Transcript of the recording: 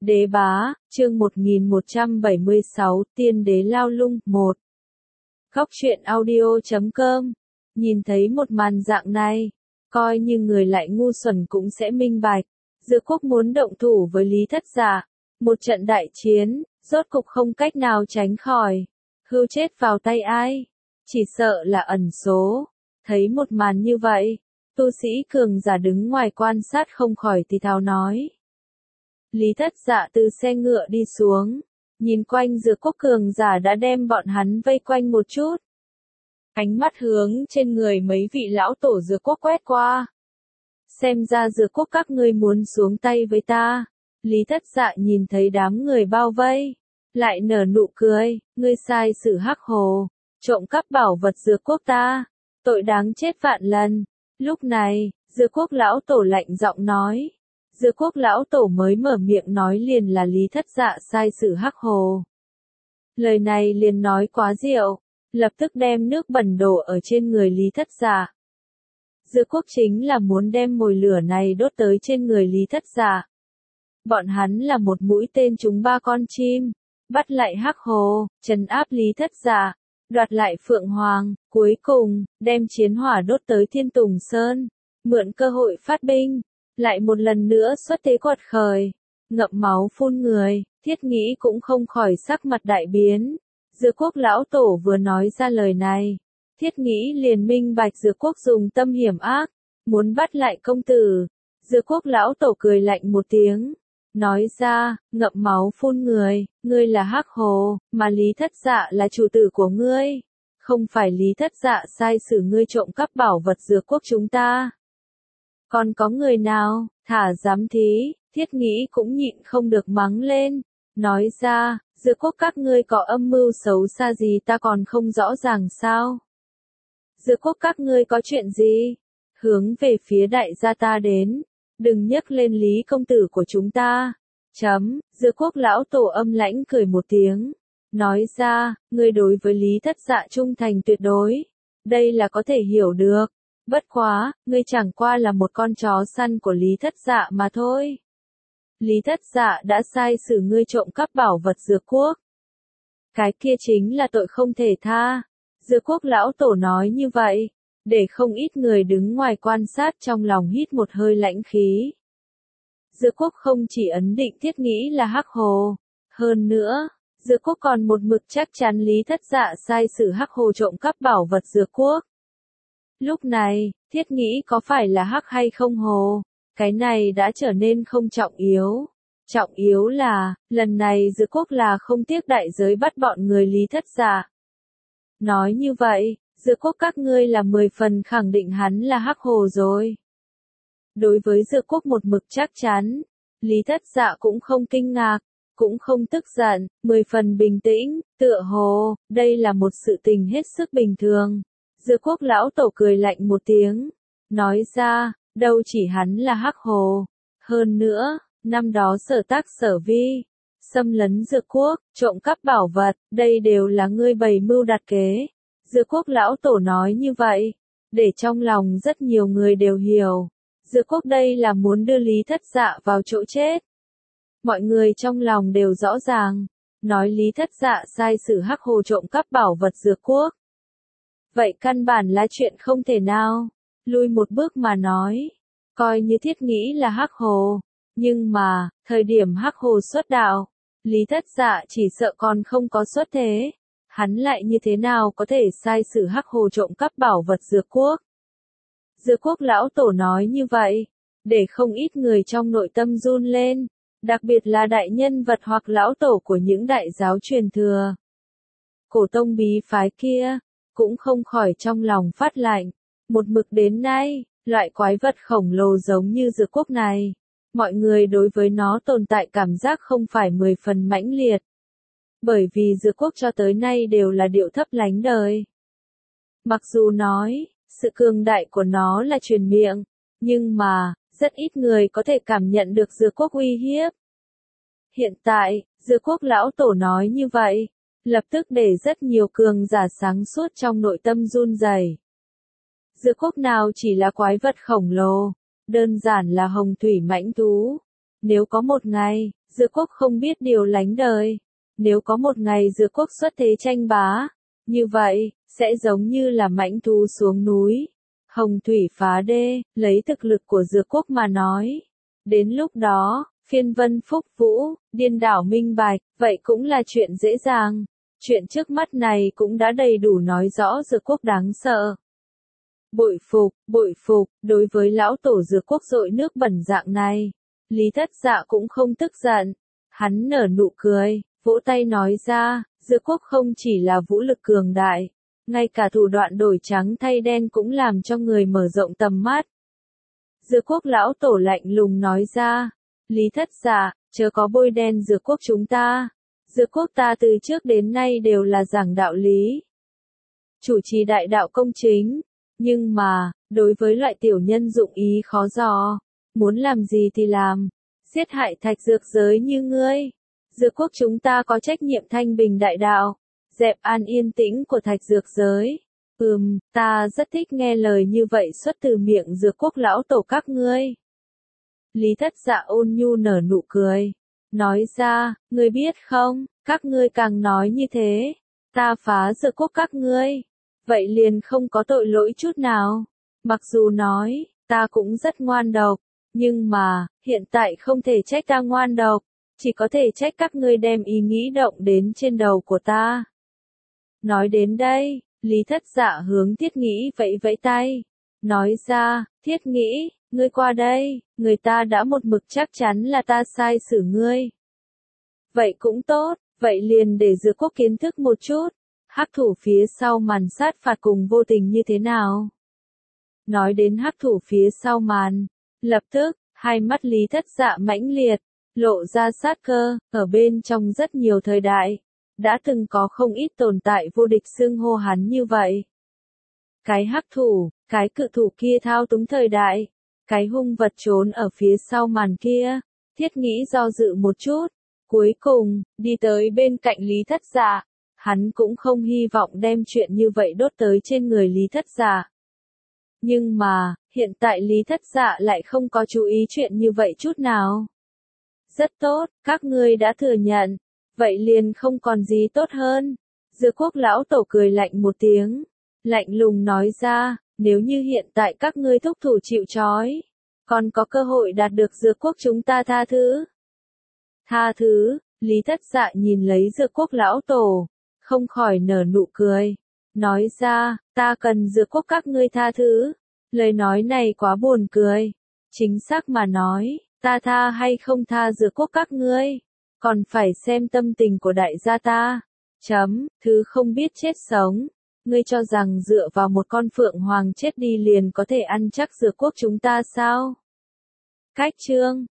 Đế bá, chương 1176, tiên đế lao lung, 1. Góc truyện audio.com. Nhìn thấy một màn dạng này, coi như người lại ngu xuẩn cũng sẽ minh bạch. Dược quốc muốn động thủ với Lý Thất Dạ. Một trận đại chiến, rốt cục không cách nào tránh khỏi. Hưu chết vào tay ai? Chỉ sợ là ẩn số. Thấy một màn như vậy, tu sĩ cường giả đứng ngoài quan sát không khỏi thì thào nói. Lý Thất Dạ từ xe ngựa đi xuống, nhìn quanh dược quốc cường giả đã đem bọn hắn vây quanh một chút. Ánh mắt hướng trên người mấy vị lão tổ dược quốc quét qua. Xem ra dược quốc các ngươi muốn xuống tay với ta. Lý Thất Dạ nhìn thấy đám người bao vây, lại nở nụ cười, ngươi sai sử hắc hồ, trộm cắp bảo vật dược quốc ta, tội đáng chết vạn lần. Lúc này, dược quốc lão tổ lạnh giọng nói. Dược quốc lão tổ mới mở miệng nói liền là Lý Thất Dạ sai sử hắc hồ. Lời này liền nói quá diệu, lập tức đem nước bẩn đổ ở trên người Lý Thất Dạ. Dược quốc chính là muốn đem mồi lửa này đốt tới trên người Lý Thất Dạ. Bọn hắn là một mũi tên trúng ba con chim, bắt lại hắc hồ, trấn áp Lý Thất Dạ, đoạt lại Phượng Hoàng, cuối cùng, đem chiến hỏa đốt tới Thiên Tùng Sơn, mượn cơ hội phát binh. Lại một lần nữa xuất thế quật khởi, ngậm máu phun người, Thiết Nghĩ cũng không khỏi sắc mặt đại biến. Dược quốc lão tổ vừa nói ra lời này, Thiết Nghĩ liền minh bạch dược quốc dùng tâm hiểm ác, muốn bắt lại công tử. Dược quốc lão tổ cười lạnh một tiếng, nói ra, ngậm máu phun người, ngươi là hắc hồ, mà Lý Thất Dạ là chủ tử của ngươi. Không phải Lý Thất Dạ sai sử ngươi trộm cắp bảo vật dược quốc chúng ta. Còn có người nào, thả dám thí, Thiết Nghĩ cũng nhịn không được mắng lên, nói ra, dược quốc các ngươi có âm mưu xấu xa gì ta còn không rõ ràng sao? Dược quốc các ngươi có chuyện gì? Hướng về phía đại gia ta đến, đừng nhắc lên Lý công tử của chúng ta. Dược quốc lão tổ âm lãnh cười một tiếng, nói ra, ngươi đối với Lý Thất Dạ trung thành tuyệt đối, đây là có thể hiểu được. Bất quá, ngươi chẳng qua là một con chó săn của Lý Thất Dạ mà thôi. Lý Thất Dạ đã sai sử ngươi trộm cắp bảo vật dược quốc. Cái kia chính là tội không thể tha. Dược quốc lão tổ nói như vậy, để không ít người đứng ngoài quan sát trong lòng hít một hơi lãnh khí. Dược quốc không chỉ ấn định Thiết Nghĩ là hắc hồ, hơn nữa, dược quốc còn một mực chắc chắn Lý Thất Dạ sai sử hắc hồ trộm cắp bảo vật dược quốc. Lúc này, Thiết Nghĩ có phải là hắc hay không hồ? Cái này đã trở nên không trọng yếu. Trọng yếu là, lần này dược quốc là không tiếc đại giới bắt bọn người Lý Thất Dạ. Nói như vậy, dược quốc các ngươi là 10 phần khẳng định hắn là hắc hồ rồi. Đối với dược quốc một mực chắc chắn, Lý Thất Dạ cũng không kinh ngạc, cũng không tức giận, 10 phần bình tĩnh, tựa hồ, đây là một sự tình hết sức bình thường. Dược quốc lão tổ cười lạnh một tiếng, nói ra, đâu chỉ hắn là hắc hồ. Hơn nữa, năm đó sở tác sở vi, xâm lấn dược quốc, trộm cắp bảo vật, đây đều là ngươi bày mưu đặt kế. Dược quốc lão tổ nói như vậy, để trong lòng rất nhiều người đều hiểu. Dược quốc đây là muốn đưa Lý Thất Dạ vào chỗ chết. Mọi người trong lòng đều rõ ràng, nói Lý Thất Dạ sai sử hắc hồ trộm cắp bảo vật dược quốc. Vậy căn bản là chuyện không thể nào. Lui một bước mà nói, coi như Thiết Nghĩ là hắc hồ, nhưng mà, thời điểm hắc hồ xuất đạo, Lý Thất Dạ chỉ sợ còn không có xuất thế. Hắn lại như thế nào có thể sai sử hắc hồ trộm cắp bảo vật dược quốc? Dược quốc lão tổ nói như vậy, để không ít người trong nội tâm run lên, đặc biệt là đại nhân vật hoặc lão tổ của những đại giáo truyền thừa. Cổ tông bí phái kia, cũng không khỏi trong lòng phát lạnh. Một mực đến nay, loại quái vật khổng lồ giống như dược quốc này, mọi người đối với nó tồn tại cảm giác không phải 10 phần mãnh liệt. Bởi vì dược quốc cho tới nay đều là điệu thấp lánh đời. Mặc dù nói, sự cường đại của nó là truyền miệng, nhưng mà, rất ít người có thể cảm nhận được dược quốc uy hiếp. Hiện tại, dược quốc lão tổ nói như vậy, lập tức để rất nhiều cường giả sáng suốt trong nội tâm run rẩy. Dược quốc nào chỉ là quái vật khổng lồ, đơn giản là hồng thủy mãnh thú. Nếu có một ngày, Dược quốc không biết điều lánh đời. Nếu có một ngày dược quốc xuất thế tranh bá, như vậy, sẽ giống như là mãnh thú xuống núi, hồng thủy phá đê, lấy thực lực của dược quốc mà nói. Đến lúc đó, phiên vân phúc vũ, điên đảo minh bạch, vậy cũng là chuyện dễ dàng. Chuyện trước mắt này cũng đã đầy đủ nói rõ dược quốc đáng sợ. Bội phục, đối với lão tổ dược quốc dội nước bẩn dạng này, Lý Thất Dạ cũng không tức giận. Hắn nở nụ cười, vỗ tay nói ra, dược quốc không chỉ là vũ lực cường đại, ngay cả thủ đoạn đổi trắng thay đen cũng làm cho người mở rộng tầm mắt. Dược quốc lão tổ lạnh lùng nói ra, Lý Thất Dạ, chớ có bôi đen dược quốc chúng ta. Dược quốc ta từ trước đến nay đều là giảng đạo lý, chủ trì đại đạo công chính, nhưng mà, đối với loại tiểu nhân dụng ý khó dò, muốn làm gì thì làm, giết hại thạch dược giới như ngươi. Dược quốc chúng ta có trách nhiệm thanh bình đại đạo, dẹp an yên tĩnh của thạch dược giới. Ta rất thích nghe lời như vậy xuất từ miệng dược quốc lão tổ các ngươi. Lý Thất Dạ ôn nhu nở nụ cười, nói ra, ngươi biết không, các ngươi càng nói như thế, ta phá dược quốc các ngươi, vậy liền không có tội lỗi chút nào. Mặc dù nói, ta cũng rất ngoan độc, nhưng mà, hiện tại không thể trách ta ngoan độc, chỉ có thể trách các ngươi đem ý nghĩ động đến trên đầu của ta. Nói đến đây, Lý Thất Dạ hướng Thiết Nghĩ vẫy vẫy tay, nói ra, Thiết Nghĩ, ngươi qua đây, người ta đã một mực chắc chắn là ta sai xử ngươi. Vậy cũng tốt, vậy liền để dược quốc kiến thức một chút, hắc thủ phía sau màn sát phạt cùng vô tình như thế nào. Nói đến hắc thủ phía sau màn, lập tức, hai mắt Lý Thất Dạ mãnh liệt, lộ ra sát cơ, ở bên trong rất nhiều thời đại, đã từng có không ít tồn tại vô địch xưng hô hắn như vậy. Cái hắc thủ, cái cự thủ kia thao túng thời đại, cái hung vật trốn ở phía sau màn kia, Thiết Nghĩ do dự một chút, cuối cùng, đi tới bên cạnh Lý Thất Dạ, hắn cũng không hy vọng đem chuyện như vậy đốt tới trên người Lý Thất Dạ. Nhưng mà, hiện tại Lý Thất Dạ lại không có chú ý chuyện như vậy chút nào. Rất tốt, các ngươi đã thừa nhận, vậy liền không còn gì tốt hơn. Dược quốc lão tổ cười lạnh một tiếng, lạnh lùng nói ra, nếu như hiện tại các ngươi thúc thủ chịu trói, còn có cơ hội đạt được dược quốc chúng ta tha thứ. Tha thứ, Lý Thất Dạ nhìn lấy dược quốc lão tổ, không khỏi nở nụ cười, nói ra, ta cần dược quốc các ngươi tha thứ. Lời nói này quá buồn cười, chính xác mà nói, ta tha hay không tha dược quốc các ngươi, còn phải xem tâm tình của đại gia ta. Thứ không biết chết sống, ngươi cho rằng dựa vào một con phượng hoàng chết đi liền có thể ăn chắc dược quốc chúng ta sao? Cách chương